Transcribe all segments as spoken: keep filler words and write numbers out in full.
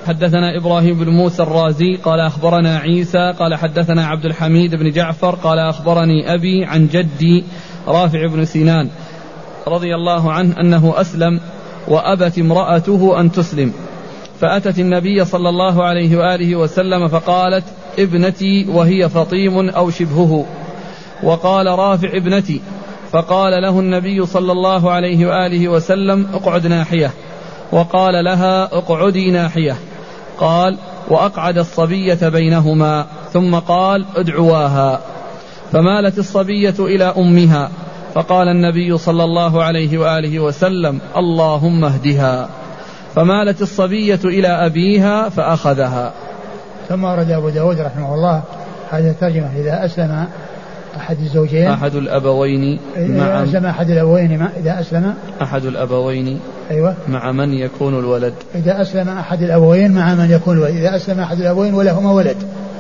حدثنا إبراهيم بن موسى الرازي قال أخبرنا عيسى قال حدثنا عبد الحميد بن جعفر قال أخبرني أبي عن جدي رافع بن سنان رضي الله عنه أنه أسلم وأبت امرأته أن تسلم، فأتت النبي صلى الله عليه وآله وسلم فقالت ابنتي وهي فطيم أو شبهه، وقال رافع ابنتي، فقال له النبي صلى الله عليه وآله وسلم اقعد ناحية، وقال لها اقعدي ناحية، قال وأقعد الصبية بينهما، ثم قال ادعواها، فمالت الصبية إلى أمها، فقال النبي صلى الله عليه وآله وسلم اللهم اهدها، فمالت الصبية إلى أبيها فأخذها. ثم ورد أبو داود رحمه الله هذه الترجمة: إذا أسلم أحد الزوجين أحد الأبوين مع أسلم أحد الأبوين إذا أسلم أحد الأبوين أيوة مع من يكون الولد إذا أسلم أحد الأبوين مع من يكون الولد إذا أسلم أحد الأبوين ولهما ولد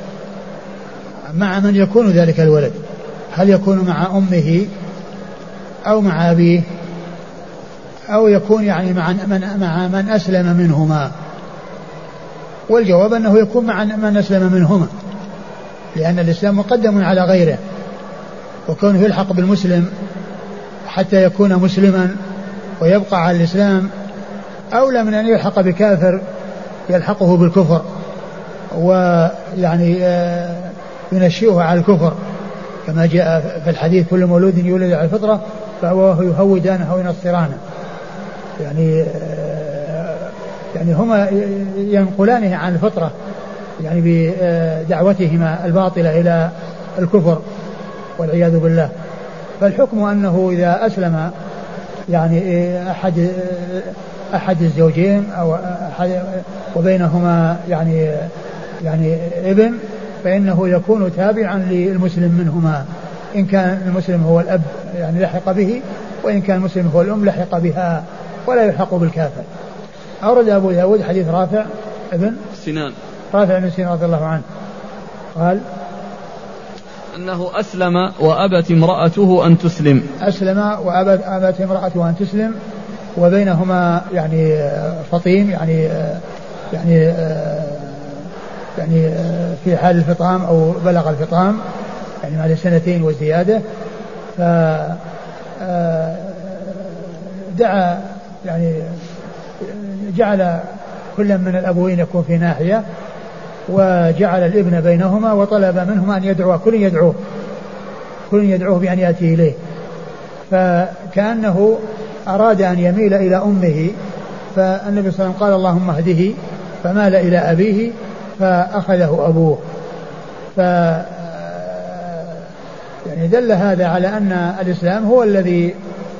مع من يكون ذلك الولد، هل يكون مع أمه أو مع أبيه أو يكون يعني مع من, مع من أسلم منهما؟ والجواب أنه يكون مع من أسلم منهما، لأن الإسلام مقدم على غيره، وكونه يلحق بالمسلم حتى يكون مسلما ويبقى على الإسلام أولى من أن يلحق بكافر يلحقه بالكفر ويعني ينشئه على الكفر، كما جاء في الحديث: كل مولود يولد على الفطرة فأبواه يهودانه أو ينصرانه. يعني يعني هما ينقلانه عن الفطرة يعني بدعوتهما الباطلة إلى الكفر والعياذ بالله. فالحكم أنه إذا أسلم يعني أحد أحد الزوجين أو أحد وبينهما يعني يعني ابن، فإنه يكون تابعا للمسلم منهما، إن كان المسلم هو الأب يعني لحق به، وإن كان المسلم هو الأم لحق بها، ولا يلحق بالكافر. أورد أبو داود حديث رافع ابن سنان رافع بن سنان رضي الله عنه قال أنه أسلم وأبت امرأته أن تسلم أسلم وأبت أبت امرأته أن تسلم، وبينهما يعني فطيم يعني يعني يعني في حال الفطام أو بلغ الفطام يعني بعد سنتين وزيادة، فدعا يعني جعل كل من الأبوين يكون في ناحية، وجعل الابن بينهما، وطلب منهما أن يدعوه، كل يدعوه كل يدعوه بأن يأتي إليه، فكأنه أراد أن يميل إلى أمه، فالنبي صلى الله عليه وسلم قال اللهم اهده، فمال إلى أبيه فأخذه أبوه. ف يعني دل هذا على أن الإسلام هو الذي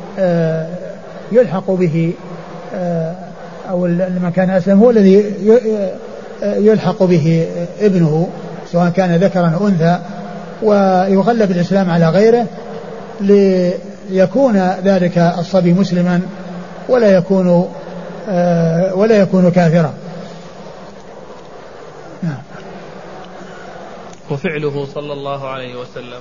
يلحق به، أو من كان أسلم هو الذي يلحق به ابنه سواء كان ذكرا أو أنثى، ويغلب الإسلام على غيره ليكون ذلك الصبي مسلما ولا يكون ولا يكون كافرا. نعم. وفعله صلى الله عليه وسلم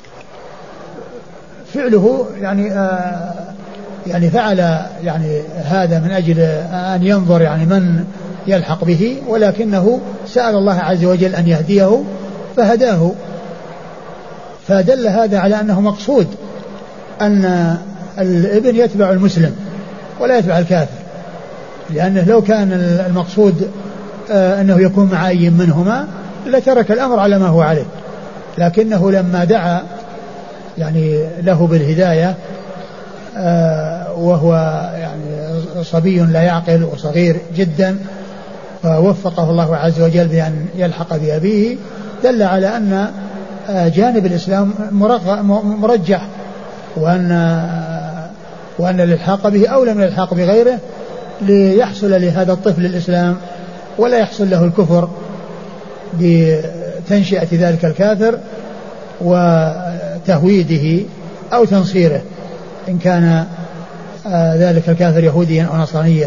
فعله يعني آه يعني فعل يعني هذا من أجل أن ينظر يعني من يلحق به، ولكنه سأل الله عز وجل أن يهديه فهداه، فدل هذا على أنه مقصود أن الابن يتبع المسلم ولا يتبع الكافر، لأنه لو كان المقصود آه أنه يكون مع أي منهما لترك الأمر على ما هو عليه، لكنه لما دعا يعني له بالهداية آه وهو يعني صبي لا يعقل وصغير جدا، فوفقه الله عز وجل بأن يلحق بأبيه، دل على أن آه جانب الإسلام مرجح، وأن آه وأن الإلحاق به أولى من الإلحاق بغيره، ليحصل لهذا الطفل الإسلام ولا يحصل له الكفر بتنشئة ذلك الكافر وتهويده أو تنصيره إن كان آه ذلك الكافر يهوديا أو نصرانيا.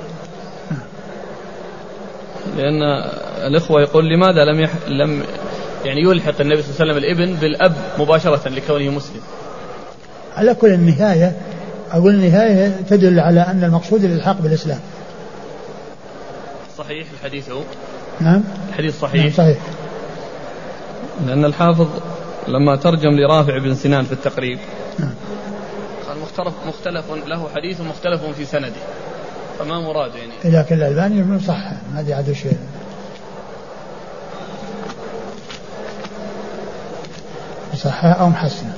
لأن الإخوة يقول لماذا لم يح... لم يعني يلحق النبي صلى الله عليه وسلم الابن بالأب مباشرة لكونه مسلم؟ على كل النهاية أقول النهاية تدل على أن المقصود الإلحاق بالإسلام. صح. صحيح الحديث هو؟ نعم الحديث صحيح. نعم صحيح. لأن الحافظ لما ترجم لرافع بن سنان في التقريب نعم قال مختلف, مختلف له حديث مختلف في سنده، فما مراد يعني؟ لكن الألباني صح هذه عاد شيء. صحة أو محسنة.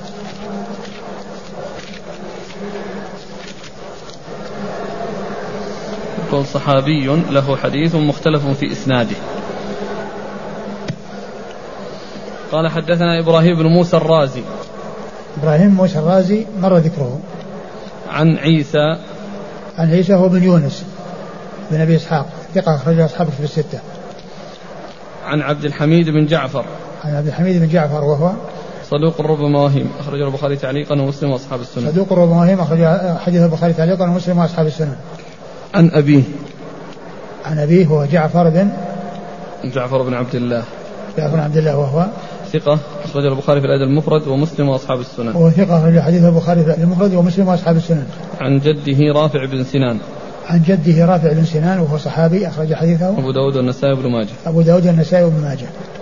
يقول صحابي له حديث مختلف في إسناده. قال حدثنا إبراهيم بن موسى الرازي. إبراهيم موسى الرازي مر ذكره. عن عيسى. عن عيسى هو بن يونس بن أبي إسحاق ثقة أخرج أصحابه في الستة. عن عبد الحميد بن جعفر. عن عبد الحميد بن جعفر وهو صدوق ربما وهم، أخرج البخاري تعليقا ومسلم وأصحاب السنن. صدوق ربما وهم، أخرج حديث البخاري تعليقا ومسلم وأصحاب السنن. عن أبيه. عن أبيه هو جعفر بن جعفر بن عبد الله. جعفر بن عبد الله وهو ثقة، أخرج البخاري في الأدب المفرد ومسلم وأصحاب السنن. وهو ثقة، أخرج حديث البخاري في الأدب المفرد ومسلم وأصحاب السنن. عن جده رافع بن سنان. عن جده رافع بن سنان وهو صحابي، أخرج حديثه أبو داود والنسائي وابن ماجه. أبو داود والنسائي وابن ماجه.